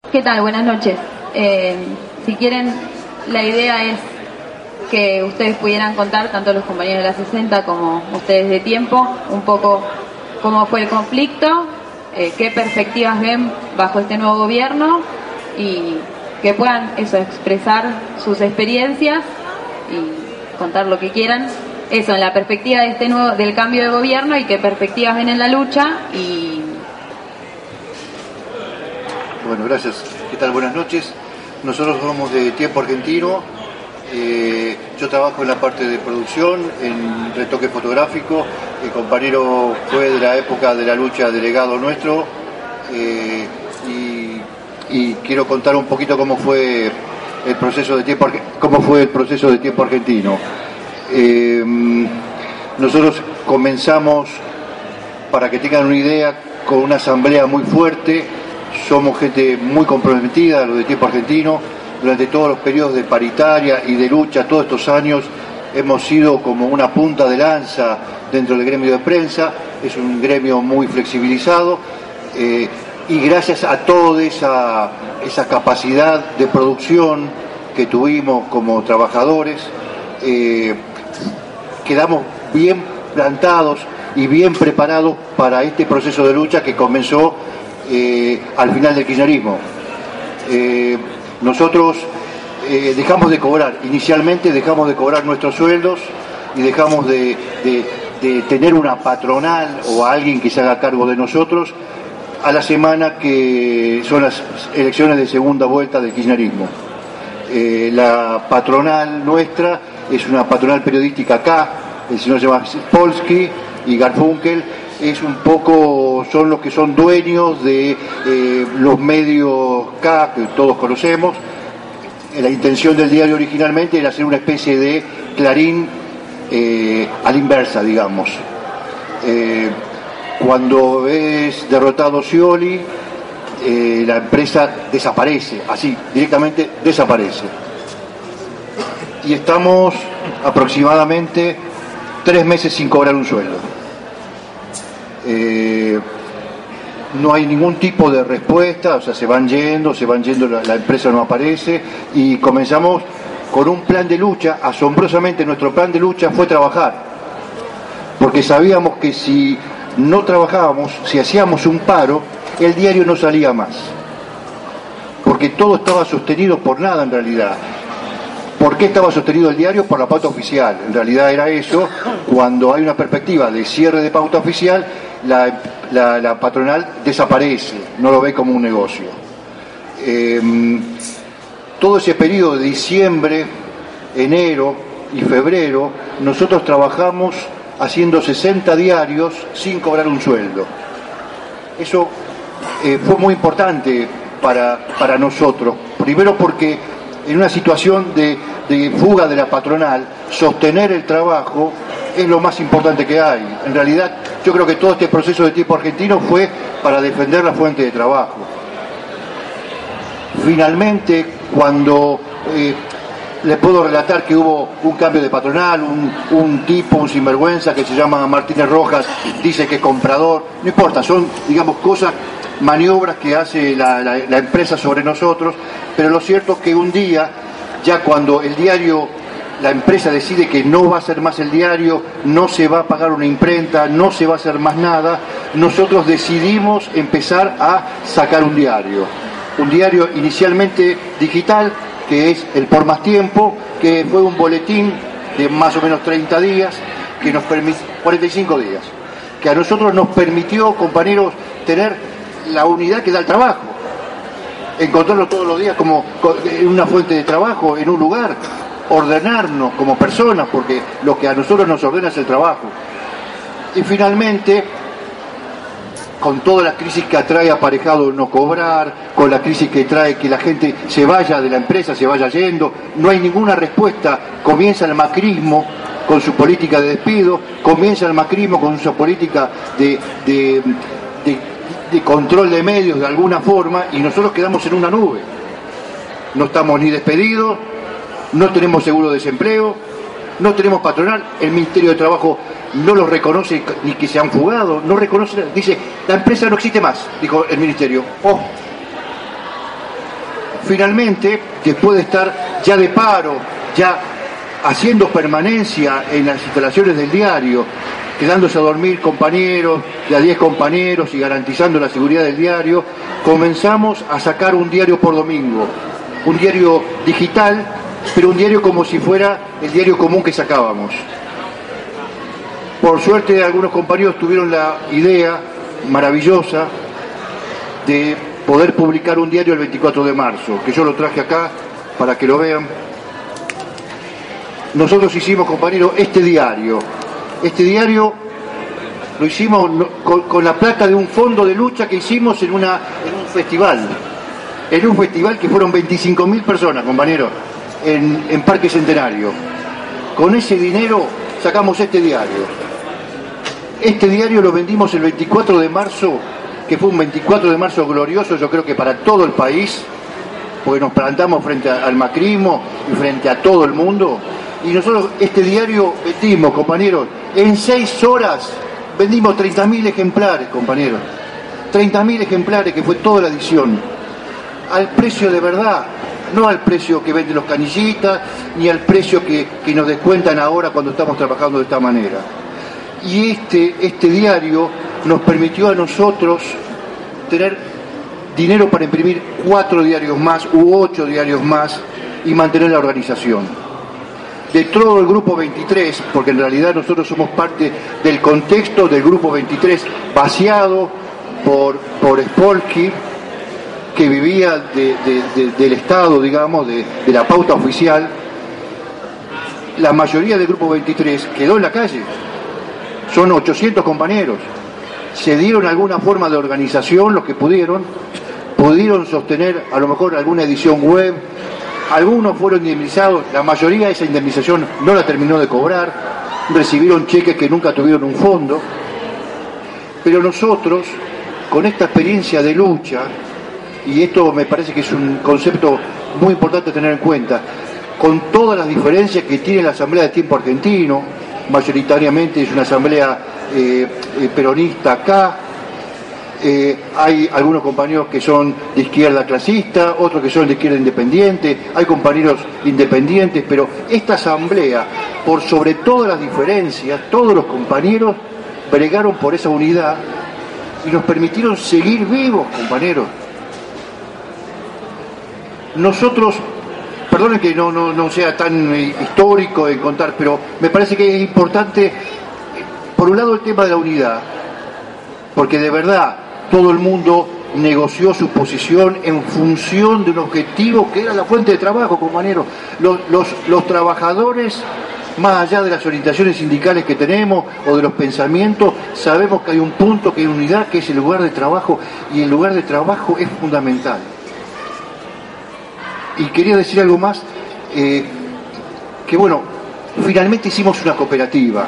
¿Qué tal? Buenas noches. Si quieren, la idea es que ustedes pudieran contar, tanto los compañeros de la 60 como ustedes de Tiempo, un poco cómo fue el conflicto, qué perspectivas ven bajo este nuevo gobierno y que puedan expresar sus experiencias y contar lo que quieran. Eso, en la perspectiva de del cambio de gobierno y qué perspectivas ven en la lucha. Y bueno, gracias. ¿Qué tal? Buenas noches. Nosotros somos de Tiempo Argentino. Yo trabajo en la parte de producción, en retoque fotográfico. El compañero fue de la época de la lucha delegado nuestro. Y quiero contar un poquito cómo fue el proceso de Tiempo Argentino. Nosotros comenzamos, para que tengan una idea, con una asamblea muy fuerte. Somos gente muy comprometida, lo de Tiempo Argentino. Durante todos los periodos de paritaria y de lucha, todos estos años, hemos sido como una punta de lanza dentro del gremio de prensa. Es un gremio muy flexibilizado, y gracias a toda esa capacidad de producción que tuvimos como trabajadores, quedamos bien plantados y bien preparados para este proceso de lucha que comenzó al final del kirchnerismo. Nosotros inicialmente dejamos de cobrar nuestros sueldos y dejamos de tener una patronal o alguien que se haga cargo de nosotros a la semana que son las elecciones de segunda vuelta del kirchnerismo. La patronal nuestra es una patronal periodística acá, el señor se llama Polsky y Garfunkel, son los que son dueños de los medios K, que todos conocemos. La intención del diario originalmente era hacer una especie de Clarín a la inversa, digamos. Cuando es derrotado Scioli, la empresa desaparece, así, directamente desaparece. Y estamos aproximadamente 3 meses sin cobrar un sueldo. No hay ningún tipo de respuesta, o sea, se van yendo, la empresa no aparece, y comenzamos con un plan de lucha. Asombrosamente nuestro plan de lucha fue trabajar, porque sabíamos que si no trabajábamos, si hacíamos un paro, el diario no salía más, porque todo estaba sostenido por nada en realidad. ¿Por qué estaba sostenido el diario? Por la pauta oficial. En realidad era eso. Cuando hay una perspectiva de cierre de pauta oficial, la patronal desaparece, no lo ve como un negocio. Todo ese periodo de diciembre, enero y febrero, nosotros trabajamos haciendo 60 diarios sin cobrar un sueldo. Eso fue muy importante para nosotros. Primero porque en una situación de fuga de la patronal, sostener el trabajo es lo más importante que hay. En realidad, yo creo que todo este proceso de Tiempo Argentino fue para defender la fuente de trabajo. Finalmente, cuando les puedo relatar que hubo un cambio de patronal, un sinvergüenza que se llama Martínez Rojas, dice que es comprador, no importa, son, digamos, cosas, maniobras que hace la empresa sobre nosotros, pero lo cierto es que un día, ya cuando el diario, la empresa decide que no va a hacer más el diario, no se va a pagar una imprenta, no se va a hacer más nada, nosotros decidimos empezar a sacar un diario inicialmente digital, que es el Por Más Tiempo, que fue un boletín de más o menos 30 días, que nos 45 días, que a nosotros nos permitió, compañeros, tener la unidad que da el trabajo, encontrarnos todos los días como en una fuente de trabajo, en un lugar, ordenarnos como personas, porque lo que a nosotros nos ordena es el trabajo. Y finalmente, con toda la crisis que atrae aparejado no cobrar, con la crisis que trae que la gente se vaya de la empresa, se vaya yendo, no hay ninguna respuesta. Comienza el macrismo con su política de despido, comienza el macrismo con su política de control de medios de alguna forma, y nosotros quedamos en una nube. No estamos ni despedidos, no tenemos seguro de desempleo, no tenemos patronal, el Ministerio de Trabajo no los reconoce ni que se han fugado, no reconoce, dice, la empresa no existe más, dijo el Ministerio. finalmente, después de estar ya de paro, ya haciendo permanencia en las instalaciones del diario, quedándose a dormir compañeros, de a 10 compañeros y garantizando la seguridad del diario, comenzamos a sacar un diario por domingo, un diario digital, pero un diario como si fuera el diario común que sacábamos. Por suerte algunos compañeros tuvieron la idea maravillosa de poder publicar un diario el 24 de marzo, que yo lo traje acá para que lo vean. Nosotros hicimos, compañeros, este diario lo hicimos con la plata de un fondo de lucha que hicimos en un festival que fueron 25.000 personas, compañeros, en Parque Centenario. Con ese dinero sacamos este diario. Este diario lo vendimos el 24 de marzo, que fue un 24 de marzo glorioso, yo creo que para todo el país, porque nos plantamos frente al macrismo y frente a todo el mundo. Y nosotros este diario vendimos, compañeros, en 6 horas vendimos 30.000 ejemplares, compañeros. 30.000 ejemplares, que fue toda la edición. Al precio de verdad, no al precio que venden los canillitas, ni al precio que nos descuentan ahora cuando estamos trabajando de esta manera. Y este diario nos permitió a nosotros tener dinero para imprimir 4 diarios más u 8 diarios más y mantener la organización. De todo el Grupo 23, porque en realidad nosotros somos parte del contexto del Grupo 23, vaciado por Spolsky, que vivía del Estado, digamos, de la pauta oficial. La mayoría del Grupo 23 quedó en la calle. Son 800 compañeros. Se dieron alguna forma de organización, los que pudieron sostener a lo mejor alguna edición web. Algunos fueron indemnizados, la mayoría esa indemnización no la terminó de cobrar, recibieron cheques que nunca tuvieron un fondo, pero nosotros, con esta experiencia de lucha, y esto me parece que es un concepto muy importante tener en cuenta, con todas las diferencias que tiene la Asamblea de Tiempo Argentino, mayoritariamente es una asamblea peronista acá, hay algunos compañeros que son de izquierda clasista, otros que son de izquierda independiente, hay compañeros independientes, pero esta asamblea, por sobre todas las diferencias, todos los compañeros bregaron por esa unidad y nos permitieron seguir vivos, compañeros. Nosotros, perdonen que no sea tan histórico en contar, pero me parece que es importante, por un lado, el tema de la unidad, porque de verdad todo el mundo negoció su posición en función de un objetivo que era la fuente de trabajo, compañeros. Los trabajadores, más allá de las orientaciones sindicales que tenemos o de los pensamientos, sabemos que hay un punto, que hay unidad, que es el lugar de trabajo, y el lugar de trabajo es fundamental. Y quería decir algo más, que bueno, finalmente hicimos una cooperativa.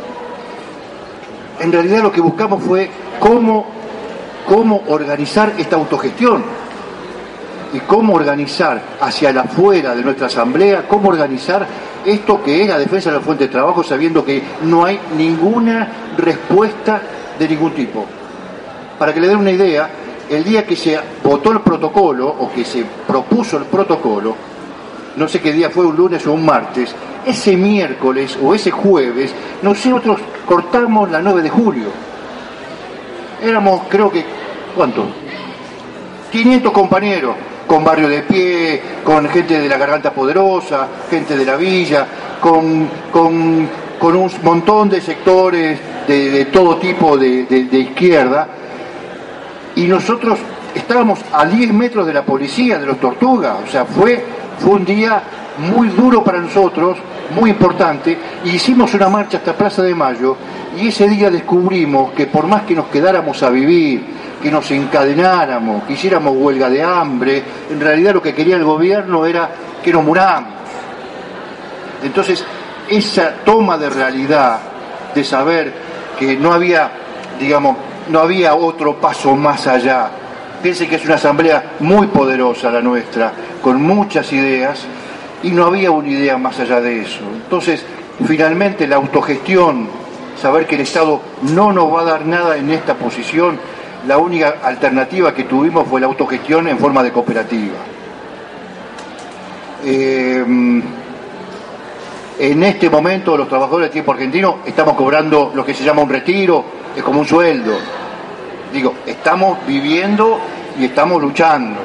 En realidad lo que buscamos fue cómo organizar esta autogestión y cómo organizar hacia la afuera de nuestra asamblea, cómo organizar esto que es la defensa de la fuente de trabajo, sabiendo que no hay ninguna respuesta de ningún tipo. Para que le den una idea, el día que se votó el protocolo o que se propuso el protocolo, no sé qué día fue, un lunes o un martes, ese miércoles o ese jueves nosotros cortamos la 9 de julio. Éramos, creo que, ¿cuánto? 500 compañeros, con Barrio de Pie, con gente de la Garganta Poderosa, gente de la Villa, con un montón de sectores de todo tipo de izquierda, y nosotros estábamos a 10 metros de la policía, de los Tortugas. O sea, fue un día muy duro para nosotros, muy importante, y hicimos una marcha hasta Plaza de Mayo, y ese día descubrimos que por más que nos quedáramos a vivir, que nos encadenáramos, que hiciéramos huelga de hambre, en realidad lo que quería el gobierno era que nos muramos. Entonces, esa toma de realidad, de saber que no había, digamos, no había otro paso más allá. Piensen que es una asamblea muy poderosa la nuestra, con muchas ideas, y no había una idea más allá de eso. Entonces, finalmente la autogestión, saber que el Estado no nos va a dar nada en esta posición, la única alternativa que tuvimos fue la autogestión en forma de cooperativa. en este momento los trabajadores de Tiempo Argentino estamos cobrando lo que se llama un retiro, es como un sueldo. Digo, estamos viviendo y estamos luchando.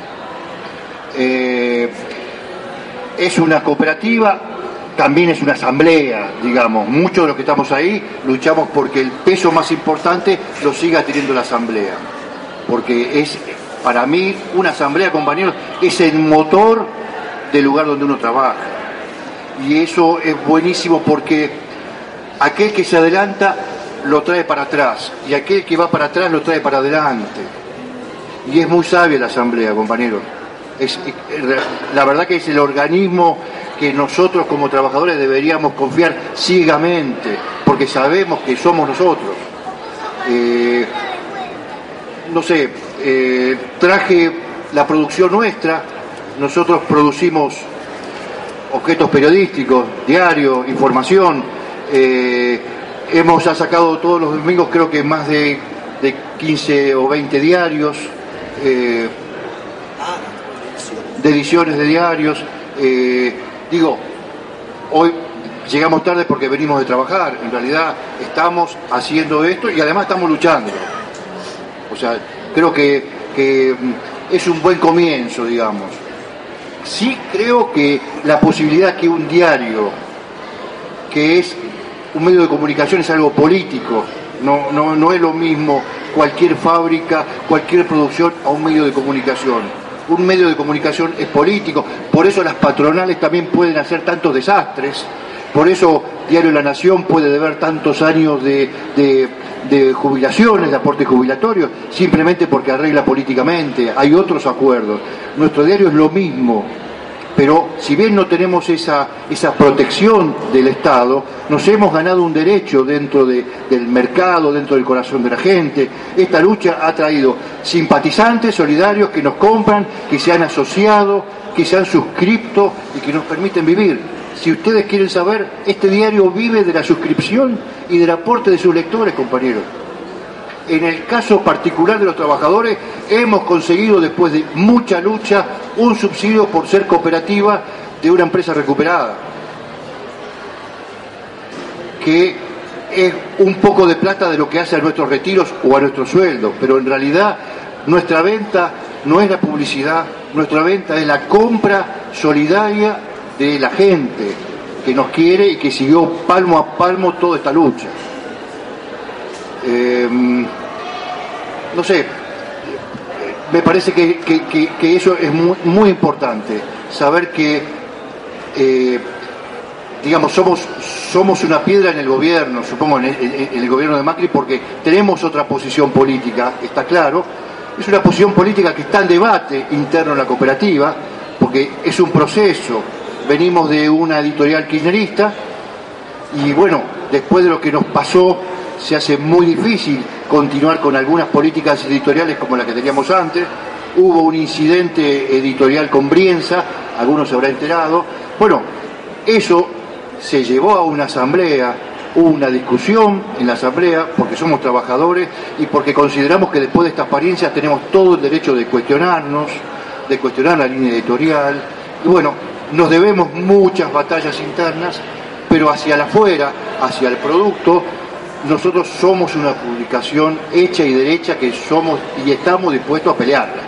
Es una cooperativa, también es una asamblea, digamos. Muchos de los que estamos ahí luchamos porque el peso más importante lo siga teniendo la asamblea. Porque es, para mí, una asamblea, compañeros, es el motor del lugar donde uno trabaja. Y eso es buenísimo porque aquel que se adelanta lo trae para atrás y aquel que va para atrás lo trae para adelante. Y es muy sabia la asamblea, compañeros. La verdad que es el organismo que nosotros como trabajadores deberíamos confiar ciegamente, porque sabemos que somos nosotros. No sé, traje la producción nuestra. Nosotros producimos objetos periodísticos, diarios, información. Hemos sacado todos los domingos creo que más de 15 o 20 diarios, de ediciones de diarios. Digo, hoy llegamos tarde porque venimos de trabajar. En realidad estamos haciendo esto y además estamos luchando. O sea, creo que es un buen comienzo, digamos. Sí creo que la posibilidad que un diario, que es un medio de comunicación, es algo político, no es lo mismo cualquier fábrica, cualquier producción a un medio de comunicación. Un medio de comunicación es político, por eso las patronales también pueden hacer tantos desastres, por eso Diario La Nación puede deber tantos años de jubilaciones, de aportes jubilatorios, simplemente porque arregla políticamente. Hay otros acuerdos. Nuestro diario es lo mismo, pero si bien no tenemos esa protección del Estado, nos hemos ganado un derecho dentro del mercado, dentro del corazón de la gente. Esta lucha ha traído simpatizantes solidarios que nos compran, que se han asociado, que se han suscrito y que nos permiten vivir. Si ustedes quieren saber, este diario vive de la suscripción y del aporte de sus lectores, compañeros. En el caso particular de los trabajadores, hemos conseguido, después de mucha lucha, un subsidio por ser cooperativa de una empresa recuperada, que es un poco de plata de lo que hace a nuestros retiros o a nuestros sueldos, pero en realidad nuestra venta no es la publicidad, nuestra venta es la compra solidaria de la gente que nos quiere y que siguió palmo a palmo toda esta lucha. No sé, me parece que eso es muy, muy importante, saber que digamos, somos una piedra en el gobierno, supongo en el gobierno de Macri, porque tenemos otra posición política, está claro. Es una posición política que está en debate interno en la cooperativa, porque es un proceso. Venimos de una editorial kirchnerista y bueno, después de lo que nos pasó, se hace muy difícil continuar con algunas políticas editoriales como la que teníamos antes. Hubo un incidente editorial con Brienza, algunos se habrán enterado. Bueno, eso se llevó a una asamblea, hubo una discusión en la asamblea, porque somos trabajadores y porque consideramos que después de esta experiencia tenemos todo el derecho de cuestionarnos, de cuestionar la línea editorial. Y bueno, nos debemos muchas batallas internas, pero hacia el afuera, hacia el producto, nosotros somos una publicación hecha y derecha que somos y estamos dispuestos a pelearla.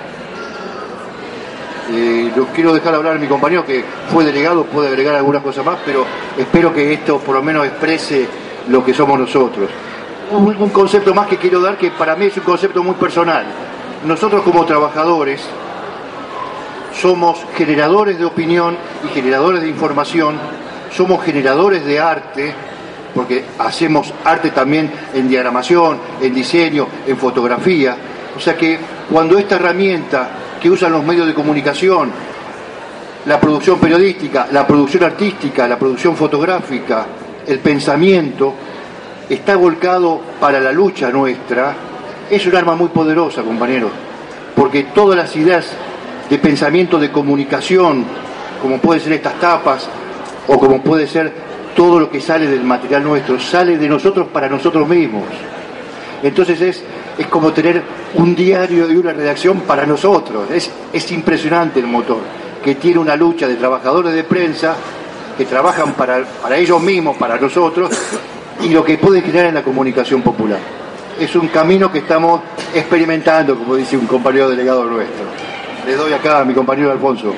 Lo quiero dejar hablar a mi compañero que fue delegado, puede agregar algunas cosas más, pero espero que esto por lo menos exprese lo que somos nosotros. Un concepto más que quiero dar, que para mí es un concepto muy personal. Nosotros como trabajadores somos generadores de opinión y generadores de información, somos generadores de arte, porque hacemos arte también en diagramación, en diseño, en fotografía. O sea que cuando esta herramienta que usan los medios de comunicación, la producción periodística, la producción artística, la producción fotográfica, el pensamiento, está volcado para la lucha nuestra, es un arma muy poderosa, compañeros, porque todas las ideas de pensamiento de comunicación, como pueden ser estas tapas, o como puede ser todo lo que sale del material nuestro, sale de nosotros para nosotros mismos. Entonces es como tener un diario y una redacción para nosotros. Es impresionante el motor. que tiene una lucha de trabajadores de prensa que trabajan para ellos mismos, para nosotros, y lo que puede crear en la comunicación popular. Es un camino que estamos experimentando, como dice un compañero delegado nuestro. Les doy acá a mi compañero Alfonso.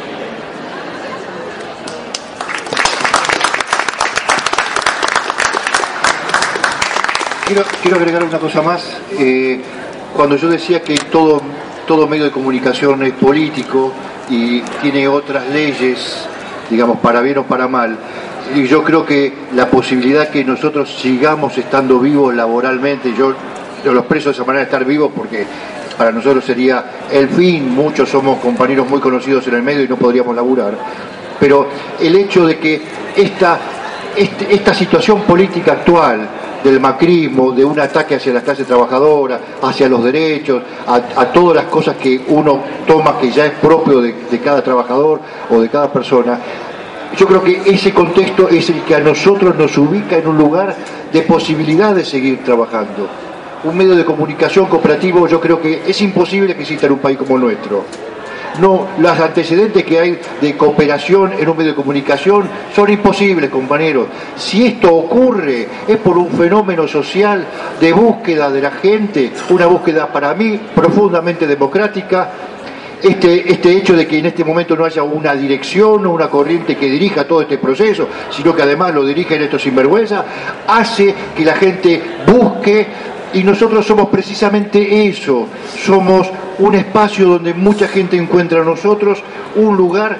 Quiero agregar una cosa más. Cuando yo decía que todo medio de comunicación es político y tiene otras leyes, digamos, para bien o para mal, y yo creo que la posibilidad que nosotros sigamos estando vivos laboralmente, yo los expreso de esa manera, estar vivos, porque para nosotros sería el fin, muchos somos compañeros muy conocidos en el medio y no podríamos laburar, pero el hecho de que esta situación política actual del macrismo, de un ataque hacia la clase trabajadora, hacia los derechos, a todas las cosas que uno toma que ya es propio de cada trabajador o de cada persona, yo creo que ese contexto es el que a nosotros nos ubica en un lugar de posibilidad de seguir trabajando. Un medio de comunicación cooperativo, yo creo que es imposible que exista en un país como el nuestro. No, los antecedentes que hay de cooperación en un medio de comunicación son imposibles, compañeros. Si esto ocurre es por un fenómeno social de búsqueda de la gente, una búsqueda para mí profundamente democrática. Este hecho de que en este momento no haya una dirección o una corriente que dirija todo este proceso, sino que además lo dirigen estos sinvergüenzas, hace que la gente busque, y nosotros somos precisamente eso, somos un espacio donde mucha gente encuentra a nosotros un lugar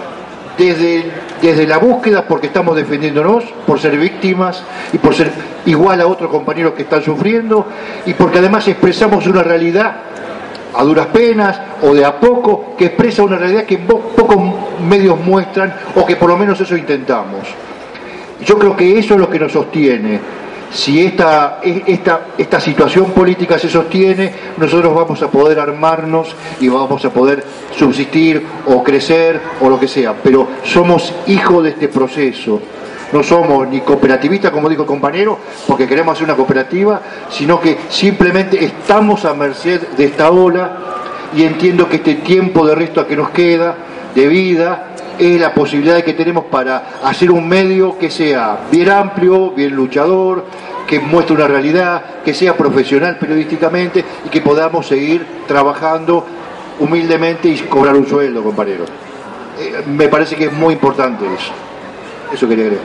desde la búsqueda, porque estamos defendiéndonos, por ser víctimas y por ser igual a otros compañeros que están sufriendo, y porque además expresamos una realidad a duras penas o de a poco, que expresa una realidad que pocos medios muestran, o que por lo menos eso intentamos. Yo creo que eso es lo que nos sostiene. Si esta situación política se sostiene, nosotros vamos a poder armarnos y vamos a poder subsistir o crecer o lo que sea, pero somos hijos de este proceso. No somos ni cooperativistas, como dijo el compañero, porque queremos hacer una cooperativa, sino que simplemente estamos a merced de esta ola, y entiendo que este tiempo de resto que nos queda de vida es la posibilidad que tenemos para hacer un medio que sea bien amplio, bien luchador, que muestre una realidad, que sea profesional periodísticamente y que podamos seguir trabajando humildemente y cobrar un sueldo, compañero. Me parece que es muy importante eso. Eso quería agregar.